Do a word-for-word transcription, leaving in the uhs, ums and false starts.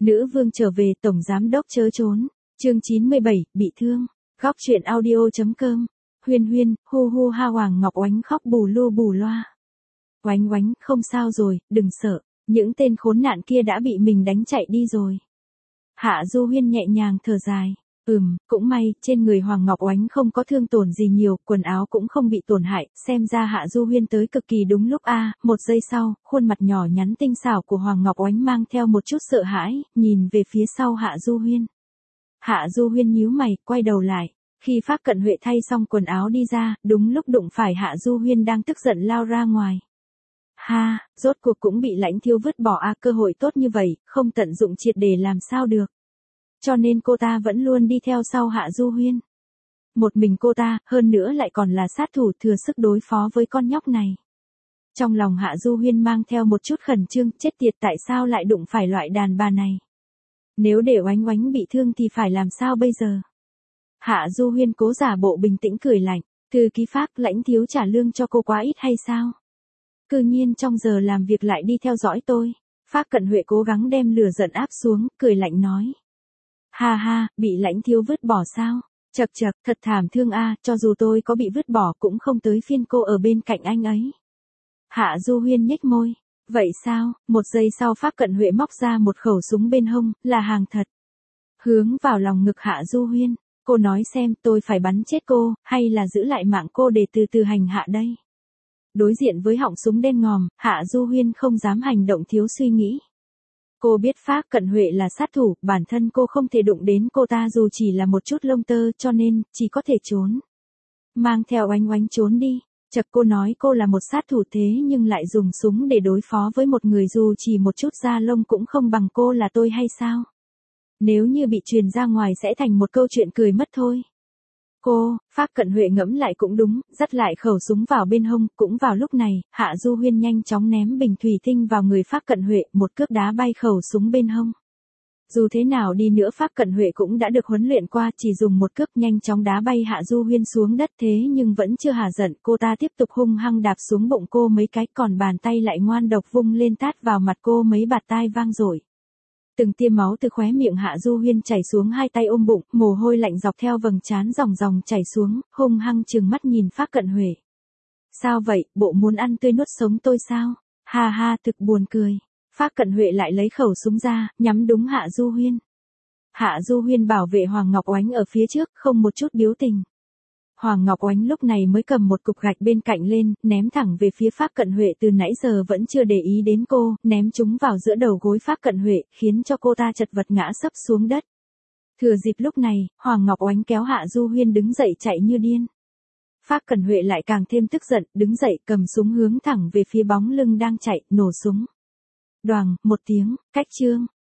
Nữ vương trở về, tổng giám đốc chớ trốn. Chương chín mươi bảy, bị thương. Góc truyện audio.com. Huyên huyên, hu hu ha Hoàng Ngọc Oánh khóc bù lu bù loa. Oánh oánh, không sao rồi, đừng sợ. Những tên khốn nạn kia đã bị mình đánh chạy đi rồi. Hạ Du Huyên nhẹ nhàng thở dài. Ừm, cũng may, trên người Hoàng Ngọc Oánh không có thương tổn gì nhiều, quần áo cũng không bị tổn hại, xem ra Hạ Du Huyên tới cực kỳ đúng lúc a. Một giây sau, khuôn mặt nhỏ nhắn tinh xảo của Hoàng Ngọc Oánh mang theo một chút sợ hãi, nhìn về phía sau Hạ Du Huyên. Hạ Du Huyên nhíu mày, quay đầu lại. Khi Phác Cận Huệ thay xong quần áo đi ra, đúng lúc đụng phải Hạ Du Huyên đang tức giận lao ra ngoài. Ha, rốt cuộc cũng bị Lãnh Thiếu vứt bỏ a, cơ hội tốt như vậy, không tận dụng triệt để làm sao được. Cho nên cô ta vẫn luôn đi theo sau Hạ Du Huyên. Một mình cô ta, hơn nữa lại còn là sát thủ thừa sức đối phó với con nhóc này. Trong lòng Hạ Du Huyên mang theo một chút khẩn trương, chết tiệt, tại sao lại đụng phải loại đàn bà này. Nếu để Oánh Oánh bị thương thì phải làm sao bây giờ. Hạ Du Huyên cố giả bộ bình tĩnh cười lạnh, thư ký Phác, Lãnh Thiếu trả lương cho cô quá ít hay sao? Cư nhiên trong giờ làm việc lại đi theo dõi tôi. Phác Cận Huệ cố gắng đem lửa giận áp xuống, cười lạnh nói. Ha ha, bị Lãnh Thiếu vứt bỏ sao? Chậc chậc, thật thảm thương a, cho dù tôi có bị vứt bỏ cũng không tới phiên cô ở bên cạnh anh ấy. Hạ Du Huyên nhếch môi. Vậy sao? Một giây sau Phác Cận Huệ móc ra một khẩu súng bên hông, là hàng thật. Hướng vào lòng ngực Hạ Du Huyên. Cô nói xem, tôi phải bắn chết cô, hay là giữ lại mạng cô để từ từ hành hạ đây? Đối diện với họng súng đen ngòm, Hạ Du Huyên không dám hành động thiếu suy nghĩ. Cô biết Phác Cận Huệ là sát thủ, bản thân cô không thể đụng đến cô ta dù chỉ là một chút lông tơ, cho nên, chỉ có thể trốn. Mang theo Oánh Oánh trốn đi. Chật, cô nói cô là một sát thủ thế nhưng lại dùng súng để đối phó với một người dù chỉ một chút da lông cũng không bằng cô là tôi hay sao? Nếu như bị truyền ra ngoài sẽ thành một câu chuyện cười mất thôi. Cô, Phác Cận Huệ ngẫm lại cũng đúng, dắt lại khẩu súng vào bên hông, cũng vào lúc này, Hạ Du Huyên nhanh chóng ném bình thủy tinh vào người Phác Cận Huệ, một cước đá bay khẩu súng bên hông. Dù thế nào đi nữa Phác Cận Huệ cũng đã được huấn luyện qua, chỉ dùng một cước nhanh chóng đá bay Hạ Du Huyên xuống đất, thế nhưng vẫn chưa hả giận, cô ta tiếp tục hung hăng đạp xuống bụng cô mấy cái, còn bàn tay lại ngoan độc vung lên tát vào mặt cô mấy bạt tai vang dội. Từng tia máu từ khóe miệng Hạ Du Huyên chảy xuống, hai tay ôm bụng, mồ hôi lạnh dọc theo vầng trán ròng ròng chảy xuống, hung hăng trừng mắt nhìn Phác Cận Huệ. Sao vậy, bộ muốn ăn tươi nuốt sống tôi sao? Ha ha, thực buồn cười. Phác Cận Huệ lại lấy khẩu súng ra, nhắm đúng Hạ Du Huyên. Hạ Du Huyên bảo vệ Hoàng Ngọc Oánh ở phía trước, không một chút biếu tình. Hoàng Ngọc Oánh lúc này mới cầm một cục gạch bên cạnh lên, ném thẳng về phía Phác Cận Huệ, từ nãy giờ vẫn chưa để ý đến cô, ném chúng vào giữa đầu gối Phác Cận Huệ, khiến cho cô ta chật vật ngã sấp xuống đất. Thừa dịp lúc này, Hoàng Ngọc Oánh kéo Hạ Du Huyên đứng dậy chạy như điên. Phác Cận Huệ lại càng thêm tức giận, đứng dậy cầm súng hướng thẳng về phía bóng lưng đang chạy, nổ súng. Đoàng, một tiếng, cách chương,